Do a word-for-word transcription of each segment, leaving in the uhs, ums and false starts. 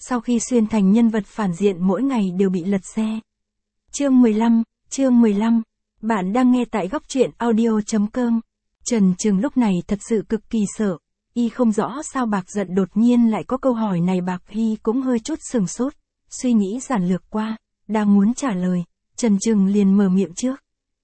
sau khi xuyên thành nhân vật phản diện mỗi ngày đều bị lật xe. Chương mười lăm, chương mười lăm, bạn đang nghe tại góc truyện audio.com. Trần Trừng lúc này thật sự cực kỳ sợ, y không rõ sao Bạc Dận đột nhiên lại có câu hỏi này. Bạc Hy cũng hơi chút sừng sốt, suy nghĩ giản lược qua, đang muốn trả lời, Trần Trừng liền mở miệng trước.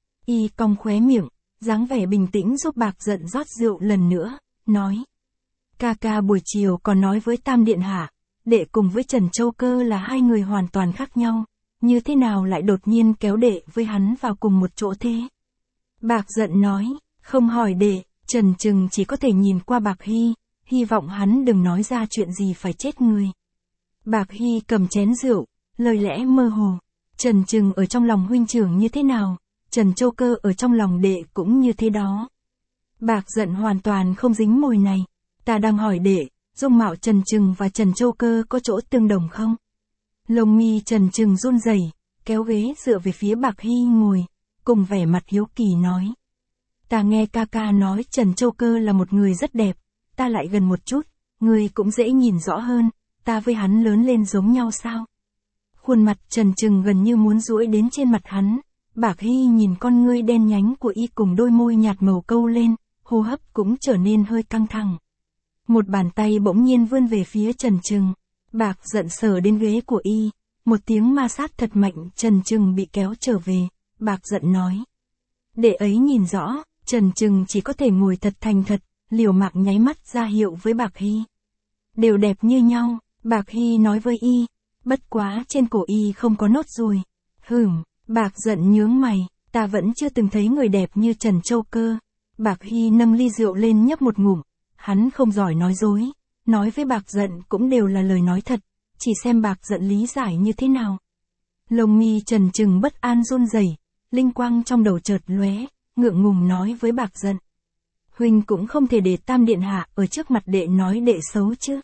Y cong khóe miệng, dáng vẻ bình tĩnh giúp Bạc Dận rót rượu lần nữa, nói. Ca ca buổi chiều còn nói với Tam Điện Hạ, đệ cùng với Trần Châu Cơ là hai người hoàn toàn khác nhau, như thế nào lại đột nhiên kéo đệ với hắn vào cùng một chỗ thế? Bạc Dận nói, không hỏi đệ, Trần Trừng chỉ có thể nhìn qua Bạc Hy, hy vọng hắn đừng nói ra chuyện gì phải chết người. Bạc Hy cầm chén rượu, lời lẽ mơ hồ, Trần Trừng ở trong lòng huynh trưởng như thế nào, Trần Châu Cơ ở trong lòng đệ cũng như thế đó. Bạc Dận hoàn toàn không dính mồi này, ta đang hỏi đệ, dung mạo Trần Trừng và Trần Châu Cơ có chỗ tương đồng không? Lông mi Trần Trừng run rẩy, kéo ghế dựa về phía Bạc Hy ngồi, cùng vẻ mặt hiếu kỳ nói. Ta nghe ca ca nói Trần Châu Cơ là một người rất đẹp, ta lại gần một chút, người cũng dễ nhìn rõ hơn, ta với hắn lớn lên giống nhau sao? Khuôn mặt Trần Trừng gần như muốn duỗi đến trên mặt hắn, Bạc Hy nhìn con ngươi đen nhánh của y cùng đôi môi nhạt màu câu lên, hô hấp cũng trở nên hơi căng thẳng. Một bàn tay bỗng nhiên vươn về phía Trần Trừng, Bạc Dận sờ đến ghế của y, một tiếng ma sát thật mạnh, Trần Trừng bị kéo trở về, Bạc Dận nói. Đệ ấy nhìn rõ, Trần Trừng chỉ có thể ngồi thật thành thật, liều mạng nháy mắt ra hiệu với Bạc Hy. Đều đẹp như nhau, Bạc Hy nói với y, bất quá trên cổ y không có nốt ruồi. Hửm, Bạc Dận nhướng mày, ta vẫn chưa từng thấy người đẹp như Trần Châu Cơ. Bạc Hy nâng ly rượu lên nhấp một ngụm, hắn không giỏi nói dối, nói với Bạc Dận cũng đều là lời nói thật, chỉ xem Bạc Dận lý giải như thế nào. Lông mi Trần Trừng bất an run rẩy, linh quang trong đầu chợt lóe, ngượng ngùng nói với Bạc Dận. Huynh cũng không thể để Tam Điện Hạ ở trước mặt đệ nói đệ xấu chứ.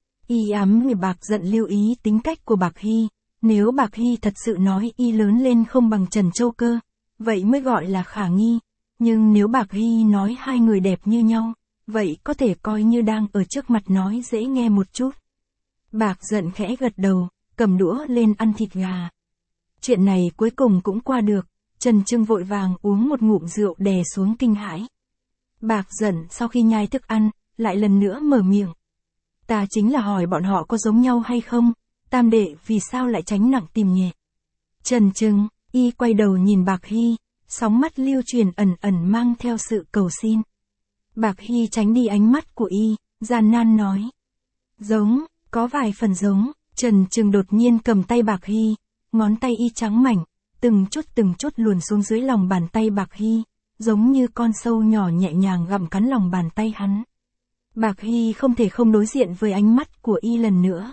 Y ám người Bạc Dận lưu ý tính cách của Bạc Hy, nếu Bạc Hy thật sự nói y lớn lên không bằng Trần Châu Cơ, vậy mới gọi là khả nghi, nhưng nếu Bạc Hy nói hai người đẹp như nhau, vậy có thể coi như đang ở trước mặt nói dễ nghe một chút. Bạc Dận khẽ gật đầu, cầm đũa lên ăn thịt gà. Chuyện này cuối cùng cũng qua được, Trần Trừng vội vàng uống một ngụm rượu đè xuống kinh hãi. Bạc Dận sau khi nhai thức ăn, lại lần nữa mở miệng. Ta chính là hỏi bọn họ có giống nhau hay không, Tam đệ vì sao lại tránh nặng tìm nhẹ. Trần Trừng, y quay đầu nhìn Bạc Hy, sóng mắt lưu truyền ẩn ẩn mang theo sự cầu xin. Bạc Hy tránh đi ánh mắt của y, gian nan nói. Giống, có vài phần giống, Trần Trừng đột nhiên cầm tay Bạc Hy, ngón tay y trắng mảnh, từng chút từng chút luồn xuống dưới lòng bàn tay Bạc Hy, giống như con sâu nhỏ nhẹ nhàng gặm cắn lòng bàn tay hắn. Bạc Hy không thể không đối diện với ánh mắt của y lần nữa.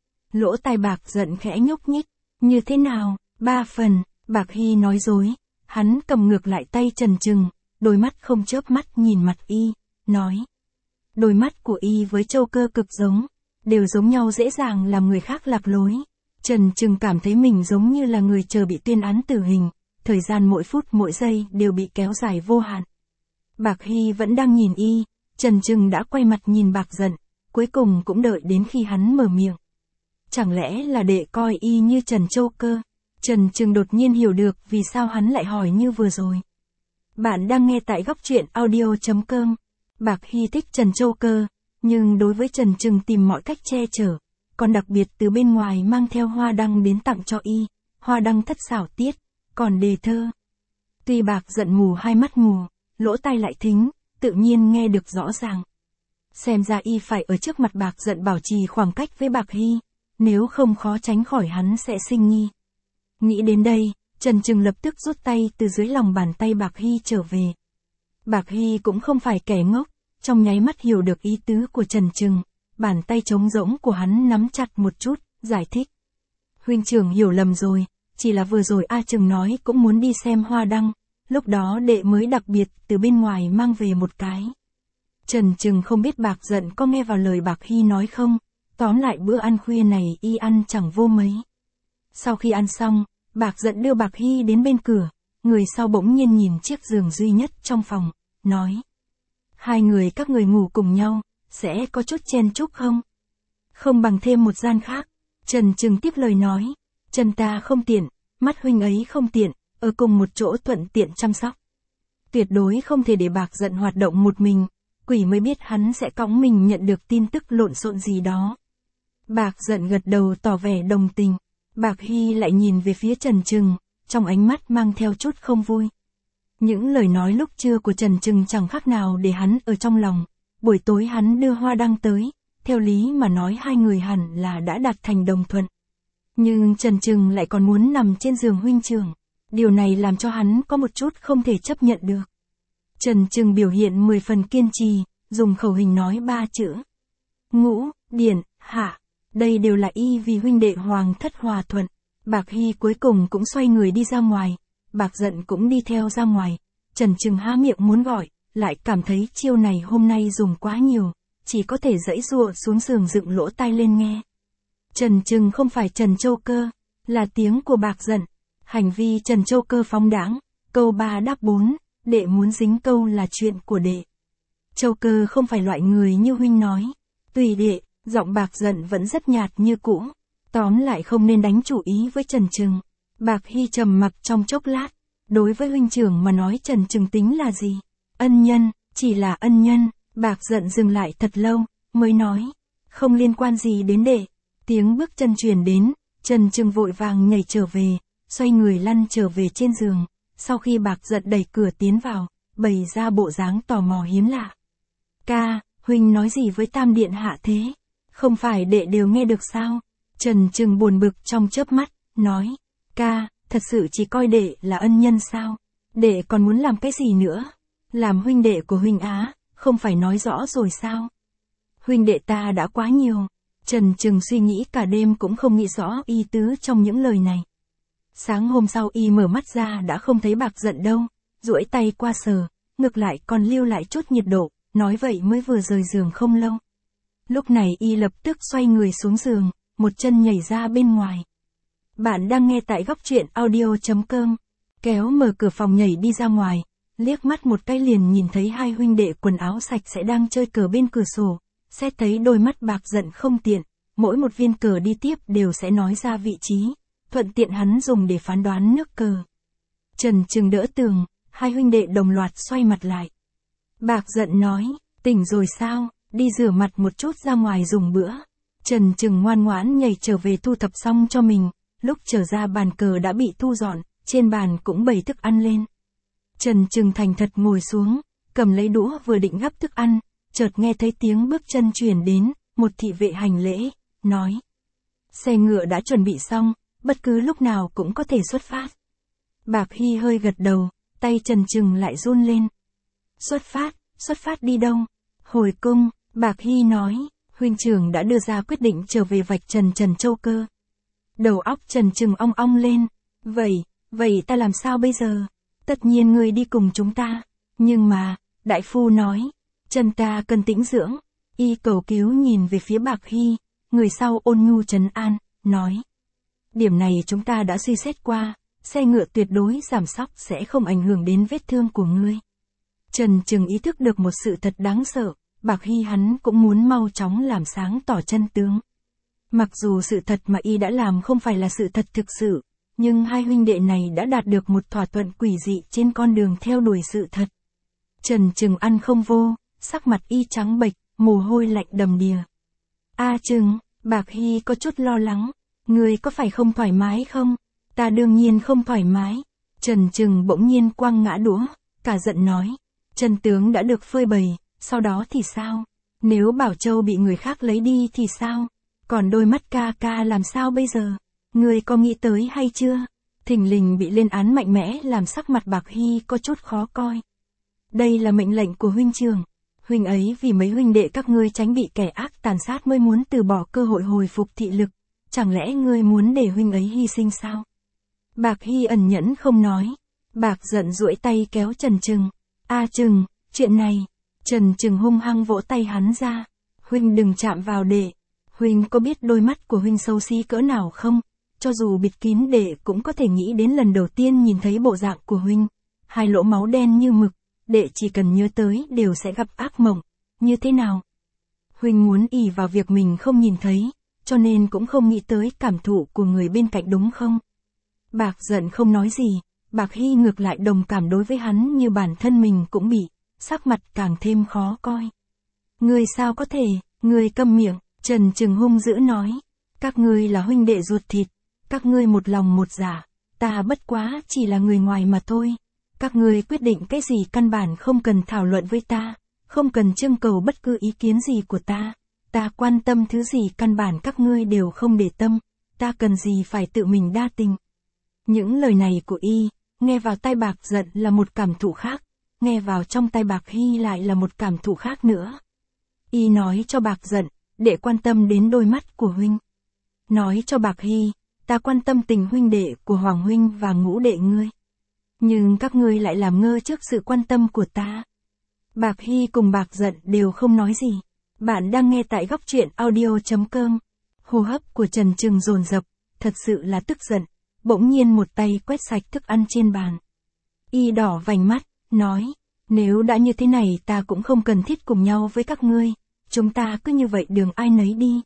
Lỗ tai Bạc Dận khẽ nhúc nhích, như thế nào, ba phần, Bạc Hy nói dối, hắn cầm ngược lại tay Trần Trừng, đôi mắt không chớp mắt nhìn mặt y, nói. Đôi mắt của y với Châu Cơ cực giống, đều giống nhau dễ dàng làm người khác lạc lối. Trần Trừng cảm thấy mình giống như là người chờ bị tuyên án tử hình, thời gian mỗi phút mỗi giây đều bị kéo dài vô hạn. Bạc Hy vẫn đang nhìn y, Trần Trừng đã quay mặt nhìn Bạc Dận, cuối cùng cũng đợi đến khi hắn mở miệng. Chẳng lẽ là đệ coi y như Trần Châu Cơ? Trần Trừng đột nhiên hiểu được vì sao hắn lại hỏi như vừa rồi. Bạn đang nghe tại góc truyện audio.com. Bạc Hy thích Trần Châu Cơ, nhưng đối với Trần Trừng tìm mọi cách che chở, còn đặc biệt từ bên ngoài mang theo hoa đăng đến tặng cho y, hoa đăng thất xảo tiết, còn đề thơ. Tuy Bạc Dận mù hai mắt mù, lỗ tai lại thính, tự nhiên nghe được rõ ràng. Xem ra y phải ở trước mặt Bạc Dận bảo trì khoảng cách với Bạc Hy, nếu không khó tránh khỏi hắn sẽ sinh nghi. Nghĩ đến đây, Trần Trừng lập tức rút tay từ dưới lòng bàn tay Bạc Hy trở về. Bạc Hy cũng không phải kẻ ngốc, trong nháy mắt hiểu được ý tứ của Trần Trừng, bàn tay trống rỗng của hắn nắm chặt một chút, giải thích. Huynh trưởng hiểu lầm rồi, chỉ là vừa rồi A Trừng nói cũng muốn đi xem hoa đăng, lúc đó đệ mới đặc biệt từ bên ngoài mang về một cái. Trần Trừng không biết Bạc Dận có nghe vào lời Bạc Hy nói không, tóm lại bữa ăn khuya này y ăn chẳng vô mấy. Sau khi ăn xong, Bạc Dận đưa Bạc Hy đến bên cửa, người sau bỗng nhiên nhìn chiếc giường duy nhất trong phòng, nói. Hai người các người ngủ cùng nhau, sẽ có chút chen chúc không? Không bằng thêm một gian khác, Trần Trừng tiếp lời nói, chân ta không tiện, mắt huynh ấy không tiện, ở cùng một chỗ thuận tiện chăm sóc. Tuyệt đối không thể để Bạc Dận hoạt động một mình, quỷ mới biết hắn sẽ cõng mình nhận được tin tức lộn xộn gì đó. Bạc Dận gật đầu tỏ vẻ đồng tình, Bạc Hy lại nhìn về phía Trần Trừng, trong ánh mắt mang theo chút không vui. Những lời nói lúc trưa của Trần Trừng chẳng khác nào để hắn ở trong lòng, buổi tối hắn đưa hoa đăng tới, theo lý mà nói hai người hẳn là đã đạt thành đồng thuận. Nhưng Trần Trừng lại còn muốn nằm trên giường huynh trưởng, điều này làm cho hắn có một chút không thể chấp nhận được. Trần Trừng biểu hiện mười phần kiên trì, dùng khẩu hình nói ba chữ. Ngũ, điển, hạ, đây đều là y vì huynh đệ hoàng thất hòa thuận. Bạc Hy cuối cùng cũng xoay người đi ra ngoài, Bạc Dận cũng đi theo ra ngoài. Trần Trừng há miệng muốn gọi, lại cảm thấy chiêu này hôm nay dùng quá nhiều, chỉ có thể giãy giụa xuống giường dựng lỗ tai lên nghe. Trần Trừng không phải Trần Châu Cơ, là tiếng của Bạc Dận. Hành vi Trần Châu Cơ phóng đãng, câu ba đáp bốn, đệ muốn dính câu là chuyện của đệ. Châu Cơ không phải loại người như huynh nói. Tùy đệ, giọng Bạc Dận vẫn rất nhạt như cũ. Tóm lại không nên đánh chủ ý với Trần Trừng. Bạc Hy trầm mặc trong chốc lát. Đối với huynh trưởng mà nói Trần Trừng tính là gì? Ân nhân, chỉ là ân nhân. Bạc Dận dừng lại thật lâu, mới nói. Không liên quan gì đến đệ. Tiếng bước chân truyền đến, Trần Trừng vội vàng nhảy trở về, xoay người lăn trở về trên giường. Sau khi Bạc Dận đẩy cửa tiến vào, bày ra bộ dáng tò mò hiếm lạ. Ca, huynh nói gì với Tam Điện hạ thế? Không phải đệ đều nghe được sao? Trần Trừng buồn bực trong chớp mắt, nói. Ca, thật sự chỉ coi đệ là ân nhân sao? Đệ còn muốn làm cái gì nữa? Làm huynh đệ của huynh Á, không phải nói rõ rồi sao? Huynh đệ ta đã quá nhiều. Trần Trừng suy nghĩ cả đêm cũng không nghĩ rõ ý tứ trong những lời này. Sáng hôm sau y mở mắt ra đã không thấy Bạc Dận đâu, duỗi tay qua sờ, ngược lại còn lưu lại chút nhiệt độ, nói vậy mới vừa rời giường không lâu. Lúc này y lập tức xoay người xuống giường, một chân nhảy ra bên ngoài. Bạn đang nghe tại góc truyện audio chấm com, kéo mở cửa phòng nhảy đi ra ngoài, liếc mắt một cái liền nhìn thấy hai huynh đệ quần áo sạch sẽ đang chơi cờ bên cửa sổ, xét thấy đôi mắt Bạc Dận không tiện, mỗi một viên cờ đi tiếp đều sẽ nói ra vị trí, thuận tiện hắn dùng để phán đoán nước cờ. Trần Trừng đỡ tường, hai huynh đệ đồng loạt xoay mặt lại. Bạc Dận nói, tỉnh rồi sao, đi rửa mặt một chút ra ngoài dùng bữa. Trần Trừng ngoan ngoãn nhảy trở về thu thập xong cho mình, lúc trở ra bàn cờ đã bị thu dọn, trên bàn cũng bày thức ăn lên. Trần Trừng thành thật ngồi xuống, cầm lấy đũa vừa định gắp thức ăn, chợt nghe thấy tiếng bước chân truyền đến, một thị vệ hành lễ, nói. Xe ngựa đã chuẩn bị xong, bất cứ lúc nào cũng có thể xuất phát. Bạc Hy hơi gật đầu, tay Trần Trừng lại run lên. Xuất phát, xuất phát đi đâu? Hồi cung, Bạc Hy nói, huynh trưởng đã đưa ra quyết định trở về vạch trần Trần Châu Cơ. Đầu óc Trần Trừng ong ong lên, vậy, vậy ta làm sao bây giờ? Tất nhiên ngươi đi cùng chúng ta, nhưng mà, đại phu nói, chân ta cần tĩnh dưỡng. Y cầu cứu nhìn về phía Bạc Hy, người sau ôn nhu trấn an, nói. Điểm này chúng ta đã suy xét qua, xe ngựa tuyệt đối giảm sóc sẽ không ảnh hưởng đến vết thương của ngươi. Trần Trừng ý thức được một sự thật đáng sợ, Bạc Hy hắn cũng muốn mau chóng làm sáng tỏ chân tướng. Mặc dù sự thật mà y đã làm không phải là sự thật thực sự, nhưng hai huynh đệ này đã đạt được một thỏa thuận quỷ dị trên con đường theo đuổi sự thật. Trần Trừng ăn không vô, sắc mặt y trắng bệch, mồ hôi lạnh đầm đìa. A Trừng, Bạc Hy có chút lo lắng, ngươi có phải không thoải mái không? Ta đương nhiên không thoải mái. Trần Trừng bỗng nhiên quăng ngã đũa, cả giận nói. Chân tướng đã được phơi bày, sau đó thì sao? Nếu Bảo Châu bị người khác lấy đi thì sao? Còn đôi mắt ca ca làm sao bây giờ? Ngươi có nghĩ tới hay chưa? Thình lình bị lên án mạnh mẽ làm sắc mặt Bạc Hy có chút khó coi. Đây là mệnh lệnh của huynh trưởng. Huynh ấy vì mấy huynh đệ các ngươi tránh bị kẻ ác tàn sát mới muốn từ bỏ cơ hội hồi phục thị lực. Chẳng lẽ ngươi muốn để huynh ấy hy sinh sao? Bạc Hy ẩn nhẫn không nói. Bạc Dận duỗi tay kéo Trần Trừng. A Trừng, chuyện này. Trần Trừng hung hăng vỗ tay hắn ra. Huynh đừng chạm vào đệ. Huynh có biết đôi mắt của huynh xấu xí cỡ nào không? Cho dù bịt kín đệ cũng có thể nghĩ đến lần đầu tiên nhìn thấy bộ dạng của huynh. Hai lỗ máu đen như mực, đệ chỉ cần nhớ tới đều sẽ gặp ác mộng. Như thế nào? Huynh muốn ỷ vào việc mình không nhìn thấy, cho nên cũng không nghĩ tới cảm thụ của người bên cạnh đúng không? Bạc giận không nói gì, Bạc Hy ngược lại đồng cảm đối với hắn như bản thân mình cũng bị, sắc mặt càng thêm khó coi. Ngươi sao có thể, ngươi câm miệng, Trần Trừng hung dữ nói. Các ngươi là huynh đệ ruột thịt, các ngươi một lòng một dạ, ta bất quá chỉ là người ngoài mà thôi. Các ngươi quyết định cái gì căn bản không cần thảo luận với ta, không cần trưng cầu bất cứ ý kiến gì của ta. Ta quan tâm thứ gì căn bản các ngươi đều không để tâm, ta cần gì phải tự mình đa tình. Những lời này của y, nghe vào tai Bạc giận là một cảm thụ khác, nghe vào trong tai Bạc Hy lại là một cảm thụ khác nữa. Y nói cho Bạc giận, để quan tâm đến đôi mắt của huynh. Nói cho Bạc Hy, ta quan tâm tình huynh đệ của Hoàng huynh và Ngũ đệ ngươi. Nhưng các ngươi lại làm ngơ trước sự quan tâm của ta. Bạc Hy cùng Bạc giận đều không nói gì. Bạn đang nghe tại góc truyện audio chấm com. Hô hấp của Trần Trừng dồn dập, thật sự là tức giận, bỗng nhiên một tay quét sạch thức ăn trên bàn. Y đỏ vành mắt, nói, nếu đã như thế này ta cũng không cần thiết cùng nhau với các ngươi, chúng ta cứ như vậy đường ai nấy đi.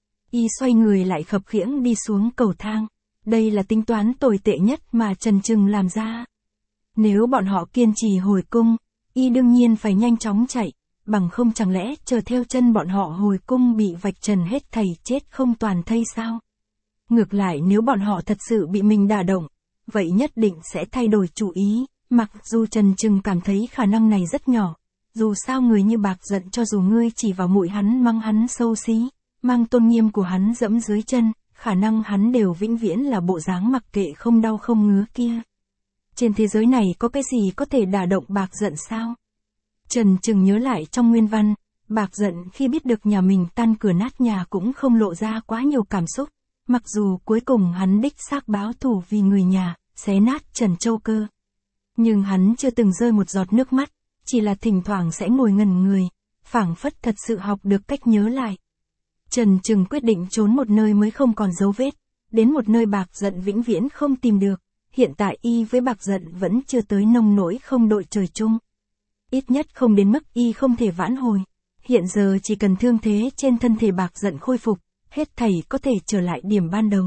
Y xoay người lại khập khiễng đi xuống cầu thang, đây là tính toán tồi tệ nhất mà Trần Trừng làm ra. Nếu bọn họ kiên trì hồi cung, Y đương nhiên phải nhanh chóng chạy, bằng không chẳng lẽ chờ theo chân bọn họ hồi cung bị vạch trần hết thảy chết không toàn thây sao? Ngược lại nếu bọn họ thật sự bị mình đả động, vậy nhất định sẽ thay đổi chủ ý, mặc dù Trần Trừng cảm thấy khả năng này rất nhỏ. Dù sao người như Bạc giận cho dù ngươi chỉ vào mũi hắn mang hắn xấu xí, mang tôn nghiêm của hắn dẫm dưới chân, khả năng hắn đều vĩnh viễn là bộ dáng mặc kệ không đau không ngứa kia. Trên thế giới này có cái gì có thể đả động Bạc giận sao? Trần Trừng nhớ lại trong nguyên văn, Bạc giận khi biết được nhà mình tan cửa nát nhà cũng không lộ ra quá nhiều cảm xúc, mặc dù cuối cùng hắn đích xác báo thù vì người nhà, xé nát Trần Châu Cơ. Nhưng hắn chưa từng rơi một giọt nước mắt, chỉ là thỉnh thoảng sẽ ngồi ngẩn người, phảng phất thật sự học được cách nhớ lại. Trần Trừng quyết định trốn một nơi mới không còn dấu vết, đến một nơi Bạc giận vĩnh viễn không tìm được. Hiện tại Y với Bạc giận vẫn chưa tới nông nỗi không đội trời chung. Ít nhất không đến mức Y không thể vãn hồi. Hiện giờ chỉ cần thương thế trên thân thể Bạc giận khôi phục, hết thảy có thể trở lại điểm ban đầu.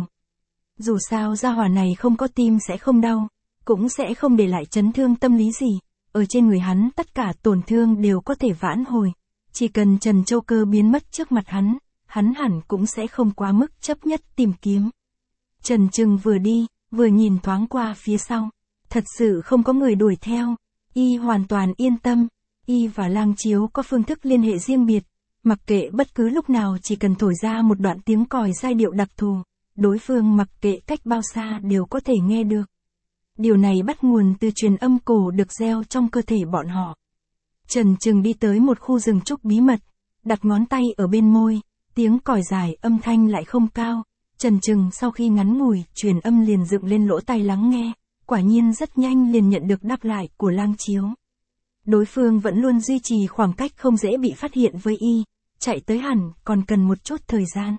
Dù sao gia hỏa này không có tim sẽ không đau, cũng sẽ không để lại chấn thương tâm lý gì. Ở trên người hắn tất cả tổn thương đều có thể vãn hồi. Chỉ cần Trần Châu Cơ biến mất trước mặt hắn, hắn hẳn cũng sẽ không quá mức chấp nhất tìm kiếm. Trần Trừng vừa đi, vừa nhìn thoáng qua phía sau. Thật sự không có người đuổi theo. Y hoàn toàn yên tâm. Y và Lang Chiếu có phương thức liên hệ riêng biệt. Mặc kệ bất cứ lúc nào chỉ cần thổi ra một đoạn tiếng còi giai điệu đặc thù, đối phương mặc kệ cách bao xa đều có thể nghe được. Điều này bắt nguồn từ truyền âm cổ được gieo trong cơ thể bọn họ. Trần Trừng đi tới một khu rừng trúc bí mật, đặt ngón tay ở bên môi, tiếng còi dài âm thanh lại không cao. Trần Trừng sau khi ngắn ngủi truyền âm liền dựng lên lỗ tai lắng nghe, quả nhiên rất nhanh liền nhận được đáp lại của Lang Chiếu. Đối phương vẫn luôn duy trì khoảng cách không dễ bị phát hiện với Y, chạy tới hẳn còn cần một chút thời gian.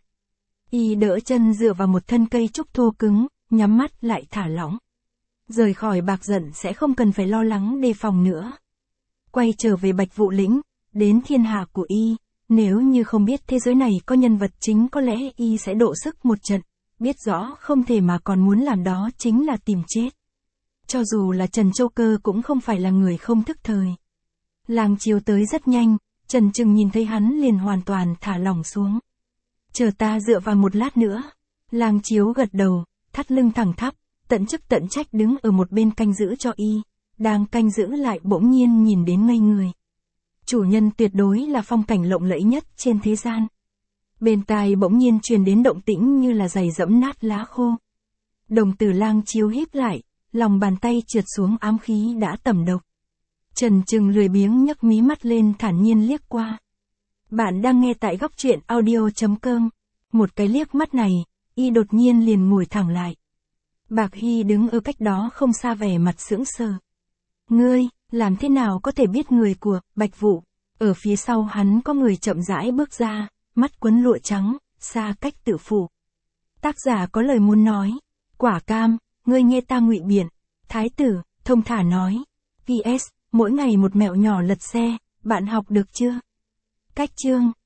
Y đỡ chân dựa vào một thân cây trúc thô cứng, nhắm mắt lại thả lỏng. Rời khỏi Bạc giận sẽ không cần phải lo lắng đề phòng nữa. Quay trở về Bạch Vụ Lĩnh, đến thiên hạ của Y, nếu như không biết thế giới này có nhân vật chính có lẽ Y sẽ độ sức một trận, biết rõ không thể mà còn muốn làm đó chính là tìm chết. Cho dù là Trần Châu Cơ cũng không phải là người không thức thời. Lang Chiếu tới rất nhanh, Trần Trừng nhìn thấy hắn liền hoàn toàn thả lỏng xuống. Chờ ta dựa vào một lát nữa. Lang Chiếu gật đầu, thắt lưng thẳng thắp, tận chức tận trách đứng ở một bên canh giữ cho Y, đang canh giữ lại bỗng nhiên nhìn đến ngây người. Chủ nhân tuyệt đối là phong cảnh lộng lẫy nhất trên thế gian. Bên tai bỗng nhiên truyền đến động tĩnh như là giày dẫm nát lá khô. Đồng tử Lang Chiếu híp lại, lòng bàn tay trượt xuống ám khí đã tẩm độc. Trần Trừng lười biếng nhấc mí mắt lên thản nhiên liếc qua. Bạn đang nghe tại góc truyện audio chấm com. Một cái liếc mắt này, Y đột nhiên liền ngồi thẳng lại. Bạc Hy đứng ở cách đó không xa vẻ mặt sững sờ. Ngươi, làm thế nào có thể biết người của Bạch Vụ? Ở phía sau hắn có người chậm rãi bước ra, mắt quấn lụa trắng, xa cách tự phụ. Tác giả có lời muốn nói. Quả cam, ngươi nghe ta ngụy biện. Thái tử, thông thả nói. pê ét, mỗi ngày một mẹo nhỏ lật xe, bạn học được chưa? Cách chương.